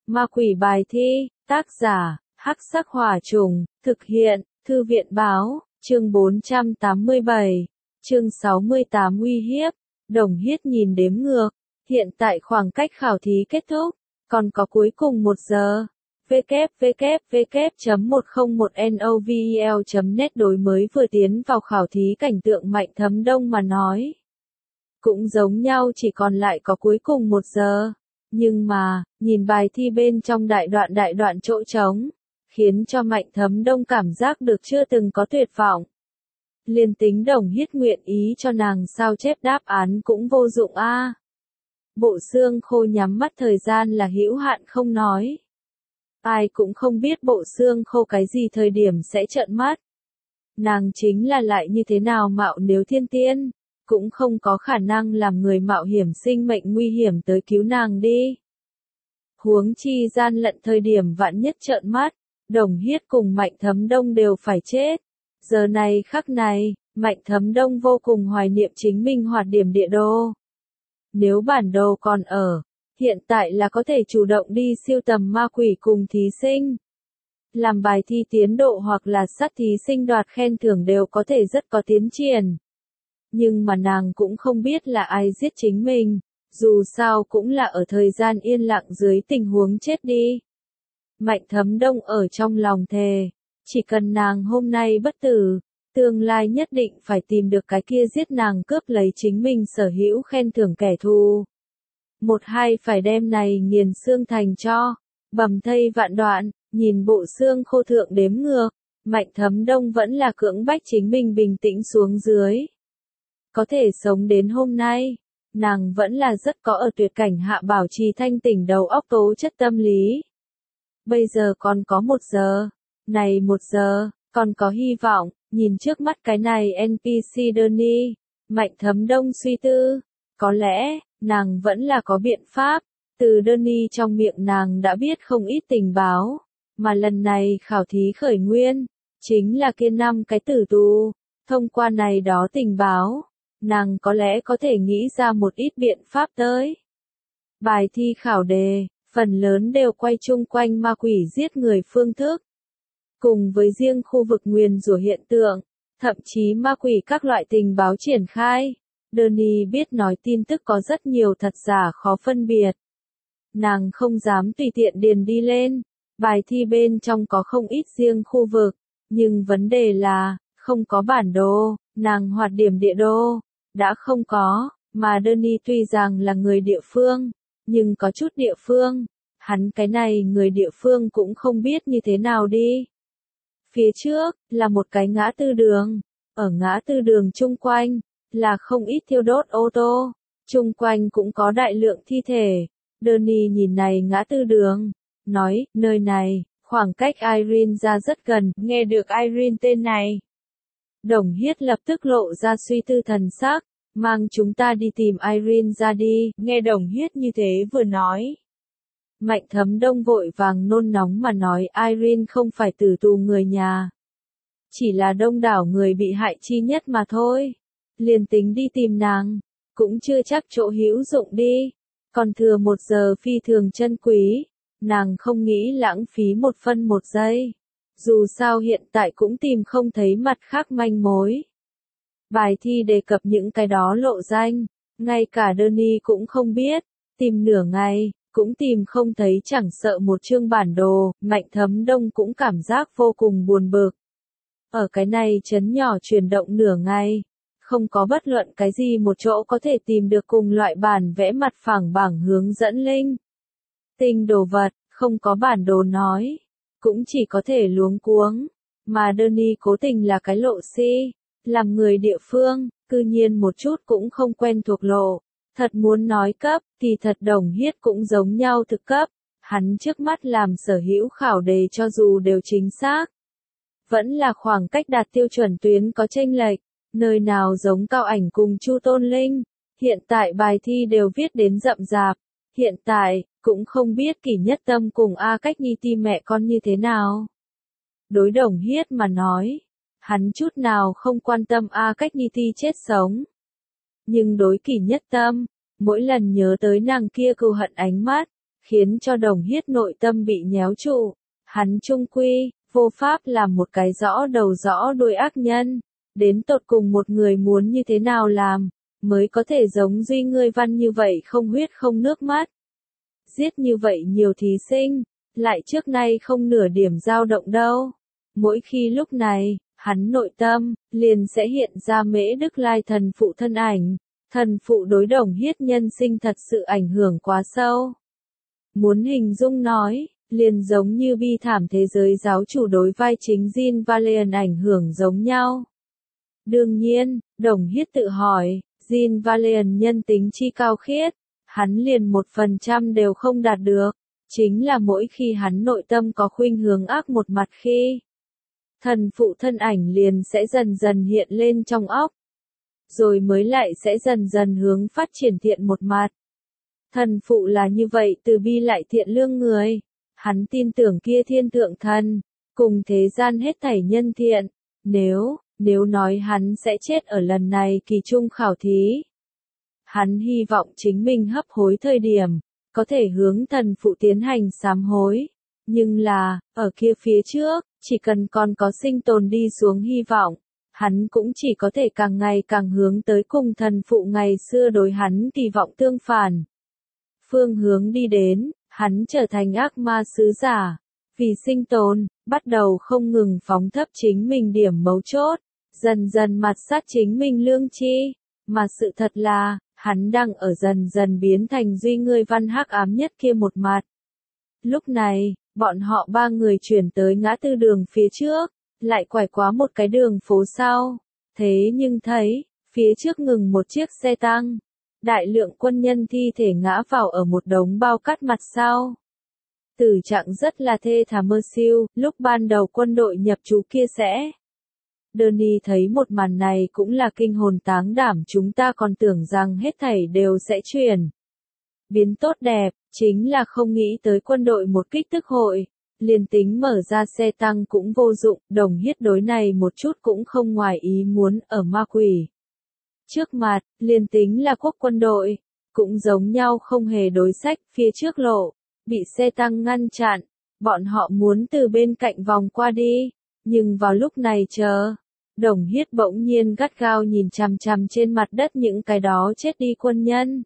Ma quỷ bài thi, tác giả, Hắc Sắc Hỏa Trùng, thực hiện, Thư viện báo, chương 487, chương 68 uy hiếp, Đồng Hiết nhìn đếm ngược, hiện tại khoảng cách khảo thí kết thúc, còn có cuối cùng 1 giờ. www.101novel.net đối mới vừa tiến vào khảo thí cảnh tượng Mạnh Thấm Đông mà nói. Cũng giống nhau chỉ còn lại có cuối cùng 1 giờ. Nhưng mà, nhìn bài thi bên trong đại đoạn chỗ trống, khiến cho Mạnh Thấm Đông cảm giác được chưa từng có tuyệt vọng. Liên tính Đồng Hiết nguyện ý cho nàng sao chép đáp án cũng vô dụng a. Bộ xương khô nhắm mắt thời gian là hữu hạn không nói. Ai cũng không biết bộ xương khô cái gì thời điểm sẽ trợn mắt. Nàng chính là lại như thế nào mạo nếu thiên tiên, cũng không có khả năng làm người mạo hiểm sinh mệnh nguy hiểm tới cứu nàng đi. Huống chi gian lận thời điểm vạn nhất trợn mắt, Đồng Hiết cùng Mạnh Thấm Đông đều phải chết. Giờ này khắc này, Mạnh Thấm Đông vô cùng hoài niệm chính mình hoạt điểm địa đô. Nếu bản đồ còn ở, hiện tại là có thể chủ động đi siêu tầm ma quỷ cùng thí sinh. Làm bài thi tiến độ hoặc là sát thí sinh đoạt khen thưởng đều có thể rất có tiến triển. Nhưng mà nàng cũng không biết là ai giết chính mình, dù sao cũng là ở thời gian yên lặng dưới tình huống chết đi. Mạnh Thấm Đông ở trong lòng thề, chỉ cần nàng hôm nay bất tử, tương lai nhất định phải tìm được cái kia giết nàng cướp lấy chính mình sở hữu khen thưởng kẻ thù. 1-2 phải đem này nghiền xương thành cho, bầm thây vạn đoạn, nhìn bộ xương khô thượng đếm ngược, Mạnh Thấm Đông vẫn là cưỡng bách chính mình bình tĩnh xuống dưới. Có thể sống đến hôm nay, nàng vẫn là rất có ở tuyệt cảnh hạ bảo trì thanh tỉnh đầu óc tố chất tâm lý. Bây giờ còn có 1 giờ, này 1 giờ, còn có hy vọng, nhìn trước mắt cái này NPC Donnie, Mạnh Thấm Đông suy tư, có lẽ, nàng vẫn là có biện pháp, từ Donnie trong miệng nàng đã biết không ít tình báo, mà lần này khảo thí khởi nguyên, chính là kia 5 cái tử tù, thông qua này đó tình báo, nàng có lẽ có thể nghĩ ra một ít biện pháp tới. Bài thi khảo đề, phần lớn đều quay chung quanh ma quỷ giết người phương thức. Cùng với riêng khu vực nguyền rủa hiện tượng, thậm chí ma quỷ các loại tình báo triển khai, Donnie biết nói tin tức có rất nhiều thật giả khó phân biệt. Nàng không dám tùy tiện điền đi lên, bài thi bên trong có không ít riêng khu vực, nhưng vấn đề là, không có bản đồ, nàng hoạt điểm địa đô, đã không có, mà Donnie tuy rằng là người địa phương, nhưng có chút địa phương, hắn cái này người địa phương cũng không biết như thế nào đi. Phía trước, là một cái ngã tư đường, ở ngã tư đường chung quanh, là không ít thiêu đốt ô tô, chung quanh cũng có đại lượng thi thể. Donnie nhìn này ngã tư đường, nói, nơi này, khoảng cách Irene ra rất gần, nghe được Irene tên này. Đồng Hiết lập tức lộ ra suy tư thần sắc, mang chúng ta đi tìm Irene ra đi, nghe Đồng Hiết như thế vừa nói. Mạnh Thấm Đông vội vàng nôn nóng mà nói Irene không phải tử tù người nhà. Chỉ là đông đảo người bị hại chi nhất mà thôi. Liền tính đi tìm nàng, cũng chưa chắc chỗ hữu dụng đi. Còn thừa 1 giờ phi thường chân quý, nàng không nghĩ lãng phí 1 phân 1 giây. Dù sao hiện tại cũng tìm không thấy mặt khác manh mối. Bài thi đề cập những cái đó lộ danh, ngay cả Donnie cũng không biết, tìm nửa ngày, cũng tìm không thấy chẳng sợ một chương bản đồ, Mạnh Thấm Đông cũng cảm giác vô cùng buồn bực. Ở cái này trấn nhỏ chuyển động nửa ngày, không có bất luận cái gì một chỗ có thể tìm được cùng loại bản vẽ mặt phẳng bảng hướng dẫn linh. Tinh đồ vật, không có bản đồ nói, cũng chỉ có thể luống cuống, mà Donnie cố tình là cái lộ si, làm người địa phương, cư nhiên một chút cũng không quen thuộc lộ. Thật muốn nói cấp, thì thật Đồng Hiết cũng giống nhau thực cấp, hắn trước mắt làm sở hữu khảo đề cho dù đều chính xác. Vẫn là khoảng cách đạt tiêu chuẩn tuyến có chênh lệch, nơi nào giống Cao Ảnh cùng Chu Tôn Linh, hiện tại bài thi đều viết đến rậm rạp, hiện tại, cũng không biết Kỷ Nhất Tâm cùng A Cách Nhi ti mẹ con như thế nào. Đối Đồng Hiết mà nói, hắn chút nào không quan tâm A Cách Nhi ti chết sống. Nhưng đối Kỷ Nhất Tâm, mỗi lần nhớ tới nàng kia cừu hận ánh mắt, khiến cho Đồng Hiết nội tâm bị nhéo trụ. Hắn chung quy, vô pháp làm một cái rõ đầu rõ đuôi ác nhân. Đến tột cùng một người muốn như thế nào làm, mới có thể giống Duy Ngươi Văn như vậy không huyết không nước mắt. Giết như vậy nhiều thí sinh, lại trước nay không nửa điểm dao động đâu. Mỗi khi lúc này, hắn nội tâm, liền sẽ hiện ra Mễ Đức Lai thần phụ thân ảnh. Thần phụ đối Đồng Hiết nhân sinh thật sự ảnh hưởng quá sâu. Muốn hình dung nói, liền giống như bi thảm thế giới giáo chủ đối vai chính Jean Valjean ảnh hưởng giống nhau. Đương nhiên, Đồng Hiết tự hỏi, Jean Valjean nhân tính chi cao khiết, hắn liền 1% đều không đạt được. Chính là mỗi khi hắn nội tâm có khuynh hướng ác một mặt khi, thần phụ thân ảnh liền sẽ dần dần hiện lên trong óc. Rồi mới lại sẽ dần dần hướng phát triển thiện một mặt. Thần phụ là như vậy từ bi lại thiện lương người. Hắn tin tưởng kia thiên thượng thần, cùng thế gian hết thảy nhân thiện. Nếu nói hắn sẽ chết ở lần này kỳ trung khảo thí. Hắn hy vọng chính mình hấp hối thời điểm, có thể hướng thần phụ tiến hành sám hối. Nhưng là, ở kia phía trước, chỉ cần còn có sinh tồn đi xuống hy vọng, hắn cũng chỉ có thể càng ngày càng hướng tới cùng thần phụ ngày xưa đối hắn kỳ vọng tương phản. Phương hướng đi đến, hắn trở thành ác ma sứ giả. Vì sinh tồn, bắt đầu không ngừng phóng thấp chính mình điểm mấu chốt, dần dần mạt sát chính mình lương tri. Mà sự thật là, hắn đang ở dần dần biến thành Duy Ngươi Văn hắc ám nhất kia một mặt. Lúc này, bọn họ ba người chuyển tới ngã tư đường phía trước, lại quải qua một cái đường phố sau. Thế nhưng thấy, phía trước ngừng một chiếc xe tăng. Đại lượng quân nhân thi thể ngã vào ở một đống bao cát mặt sau. Tử trạng rất là thê thảm mơ siêu, lúc ban đầu quân đội nhập trú kia sẽ. Đợni thấy một màn này cũng là kinh hồn táng đảm, chúng ta còn tưởng rằng hết thảy đều sẽ chuyển biến tốt đẹp, chính là không nghĩ tới quân đội một kích tức hội, liền tính mở ra xe tăng cũng vô dụng. Đồng Hiết đối này một chút cũng không ngoài ý muốn. Ở ma quỷ trước mặt, liền tính là quốc quân đội, cũng giống nhau không hề đối sách. Phía trước lộ, bị xe tăng ngăn chặn, bọn họ muốn từ bên cạnh vòng qua đi, nhưng vào lúc này Đồng Hiết bỗng nhiên gắt gao nhìn chằm chằm trên mặt đất những cái đó chết đi quân nhân.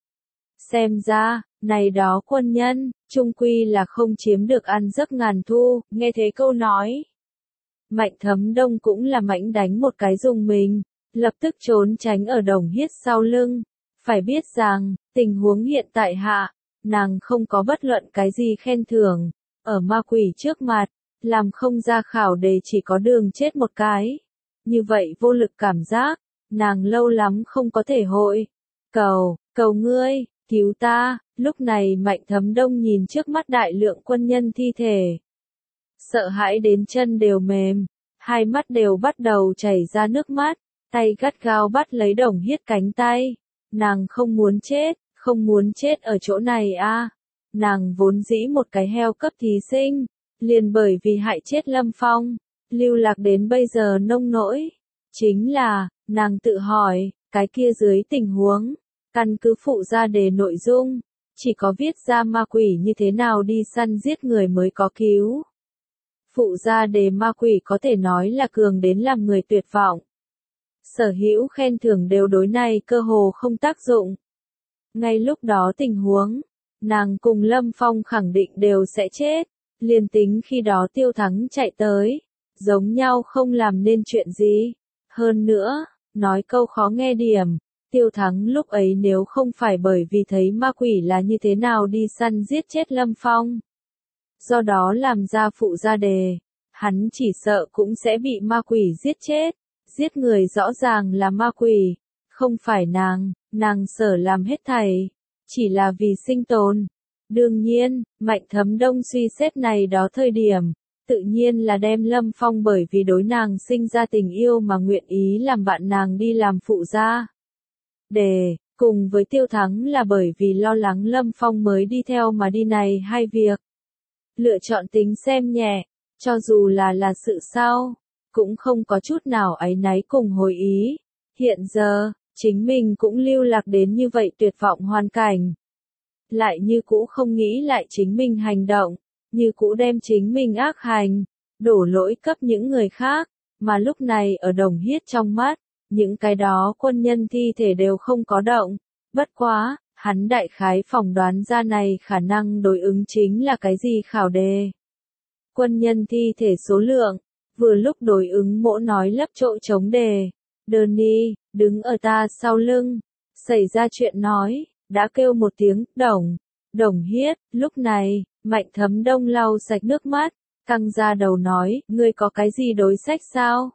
Xem ra, này đó quân nhân, chung quy là không chiếm được ăn giấc ngàn thu. Nghe thế câu nói, Mạnh Thấm Đông cũng là mãnh đánh một cái dùng mình, lập tức trốn tránh ở Đồng Hiết sau lưng. Phải biết rằng, tình huống hiện tại hạ, nàng không có bất luận cái gì khen thưởng, ở ma quỷ trước mặt, làm không ra khảo đề chỉ có đường chết một cái. Như vậy vô lực cảm giác, nàng lâu lắm không có thể hội. Cầu ngươi, cứu ta. Lúc này Mạnh Thấm Đông nhìn trước mắt đại lượng quân nhân thi thể, sợ hãi đến chân đều mềm, hai mắt đều bắt đầu chảy ra nước mắt, tay gắt gao bắt lấy Đồng Hiết cánh tay. Nàng không muốn chết ở chỗ này a. Nàng vốn dĩ một cái heo cấp thí sinh, liền bởi vì hại chết Lâm Phong, lưu lạc đến bây giờ nông nỗi. Chính là, nàng tự hỏi, cái kia dưới tình huống, căn cứ phụ ra đề nội dung, chỉ có viết ra ma quỷ như thế nào đi săn giết người mới có cứu. Phụ ra đề ma quỷ có thể nói là cường đến làm người tuyệt vọng. Sở hữu khen thưởng đều đối này cơ hồ không tác dụng. Ngay lúc đó tình huống, nàng cùng Lâm Phong khẳng định đều sẽ chết, liền tính khi đó Tiêu Thắng chạy tới, giống nhau không làm nên chuyện gì. Hơn nữa, nói câu khó nghe điểm, Tiêu Thắng lúc ấy nếu không phải bởi vì thấy ma quỷ là như thế nào đi săn giết chết Lâm Phong, do đó làm ra phụ ra đề, hắn chỉ sợ cũng sẽ bị ma quỷ giết chết. Giết người rõ ràng là ma quỷ, không phải nàng sở làm hết thảy, chỉ là vì sinh tồn. Đương nhiên, Mạnh Thấm Đông suy xét này đó thời điểm, tự nhiên là đem Lâm Phong bởi vì đối nàng sinh ra tình yêu mà nguyện ý làm bạn nàng đi làm phụ gia đề, cùng với Tiêu Thắng là bởi vì lo lắng Lâm Phong mới đi theo mà đi này hai việc. Lựa chọn tính xem nhẹ, cho dù là sự sao, cũng không có chút nào áy náy cùng hồi ý. Hiện giờ, chính mình cũng lưu lạc đến như vậy tuyệt vọng hoàn cảnh. lại như cũ không nghĩ lại chính mình hành động, như cũ đem chính mình ác hành, đổ lỗi cấp những người khác, mà lúc này ở Đồng Hiết trong mắt, những cái đó quân nhân thi thể đều không có động, bất quá, hắn đại khái phỏng đoán ra này khả năng đối ứng chính là cái gì khảo đề. Quân nhân thi thể số lượng, vừa lúc đối ứng mỗ nói lấp chỗ trống đề. Đơn đi, đứng ở ta sau lưng, xảy ra chuyện nói, đã kêu một tiếng, Đồng Hiết, lúc này, Mạnh Thấm Đông lau sạch nước mắt, căng ra đầu nói, ngươi có cái gì đối sách sao?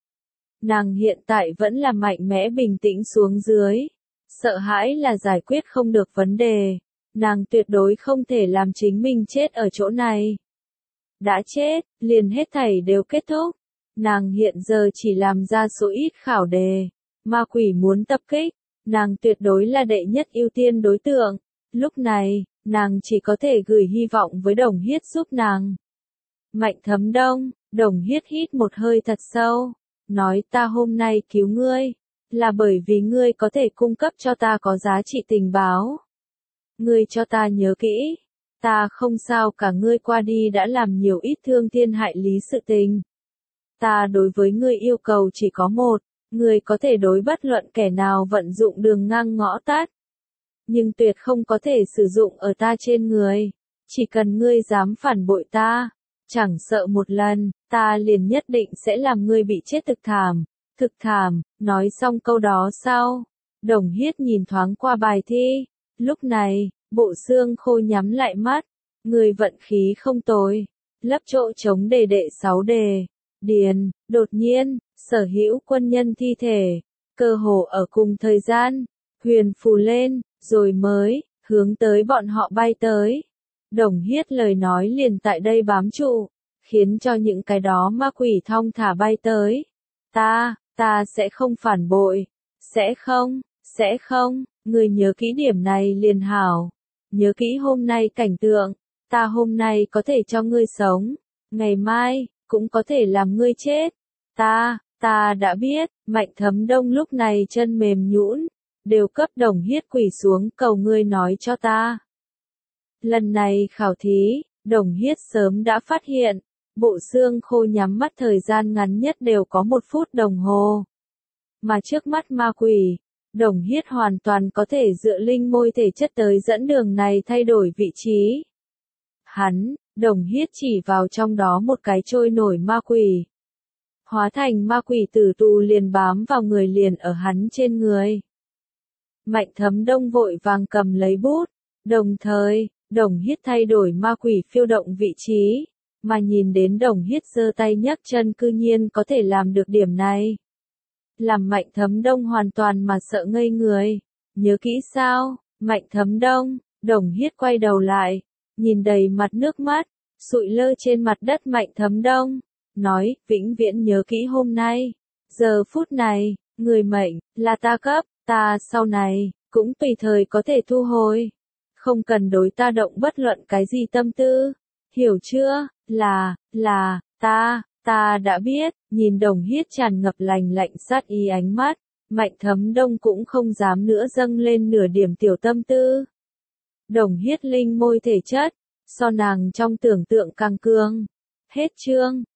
Nàng hiện tại vẫn là mạnh mẽ bình tĩnh xuống dưới, sợ hãi là giải quyết không được vấn đề, nàng tuyệt đối không thể làm chính mình chết ở chỗ này. Đã chết, liền hết thảy đều kết thúc. Nàng hiện giờ chỉ làm ra số ít khảo đề, ma quỷ muốn tập kích, nàng tuyệt đối là đệ nhất ưu tiên đối tượng. Lúc này, nàng chỉ có thể gửi hy vọng với Đồng Hiết giúp nàng. Mạnh Thấm Đông, Đồng Hiết hít một hơi thật sâu, nói ta hôm nay cứu ngươi, là bởi vì ngươi có thể cung cấp cho ta có giá trị tình báo. Ngươi cho ta nhớ kỹ, ta không sao cả ngươi qua đi đã làm nhiều ít thương thiên hại lý sự tình. Ta đối với ngươi yêu cầu chỉ có một, ngươi có thể đối bất luận kẻ nào vận dụng đường ngang ngõ tắt. Nhưng tuyệt không có thể sử dụng ở ta trên người. Chỉ cần ngươi dám phản bội ta, chẳng sợ một lần, ta liền nhất định sẽ làm ngươi bị chết thực thảm, nói xong câu đó sau. Đồng Hiết nhìn thoáng qua bài thi, lúc này, bộ xương khô nhắm lại mắt, ngươi vận khí không tồi, lấp chỗ trống đề đệ 6 đề. Điền, đột nhiên, sở hữu quân nhân thi thể, cơ hồ ở cùng thời gian, huyền phù lên, rồi mới, hướng tới bọn họ bay tới. Đồng Hiết lời nói liền tại đây bám trụ, khiến cho những cái đó ma quỷ thong thả bay tới. Ta sẽ không phản bội, sẽ không, người nhớ kỹ điểm này liền hảo. Nhớ kỹ hôm nay cảnh tượng, ta hôm nay có thể cho ngươi sống, ngày mai, cũng có thể làm ngươi chết. Ta đã biết, Mạnh Thấm Đông lúc này chân mềm nhũn, đều cấp Đồng Hiết quỳ xuống cầu ngươi nói cho ta. Lần này khảo thí, Đồng Hiết sớm đã phát hiện, bộ xương khô nhắm mắt thời gian ngắn nhất đều có 1 phút đồng hồ. Mà trước mắt ma quỷ, Đồng Hiết hoàn toàn có thể dựa linh môi thể chất tới dẫn đường này thay đổi vị trí. Đồng Hiết chỉ vào trong đó một cái trôi nổi ma quỷ. Hóa thành ma quỷ tử tù liền bám vào người liền ở hắn trên người. Mạnh Thấm Đông vội vàng cầm lấy bút, đồng thời, Đồng Hiết thay đổi ma quỷ phiêu động vị trí, mà nhìn đến Đồng Hiết giơ tay nhấc chân cư nhiên có thể làm được điểm này. Làm Mạnh Thấm Đông hoàn toàn mà sợ ngây người. Nhớ kỹ sao, Mạnh Thấm Đông, Đồng Hiết quay đầu lại, nhìn đầy mặt nước mắt, sụi lơ trên mặt đất Mạnh Thấm Đông, nói, vĩnh viễn nhớ kỹ hôm nay, giờ phút này, người mệnh, là ta cấp, ta sau này, cũng tùy thời có thể thu hồi. Không cần đối ta động bất luận cái gì tâm tư, hiểu chưa, ta đã biết, nhìn Đồng Hiết tràn ngập lạnh sát ý ánh mắt, Mạnh Thấm Đông cũng không dám nữa dâng lên nửa điểm tiểu tâm tư. Đồng Hiết linh môi thể chất, so nàng trong tưởng tượng càng cương. Hết chương.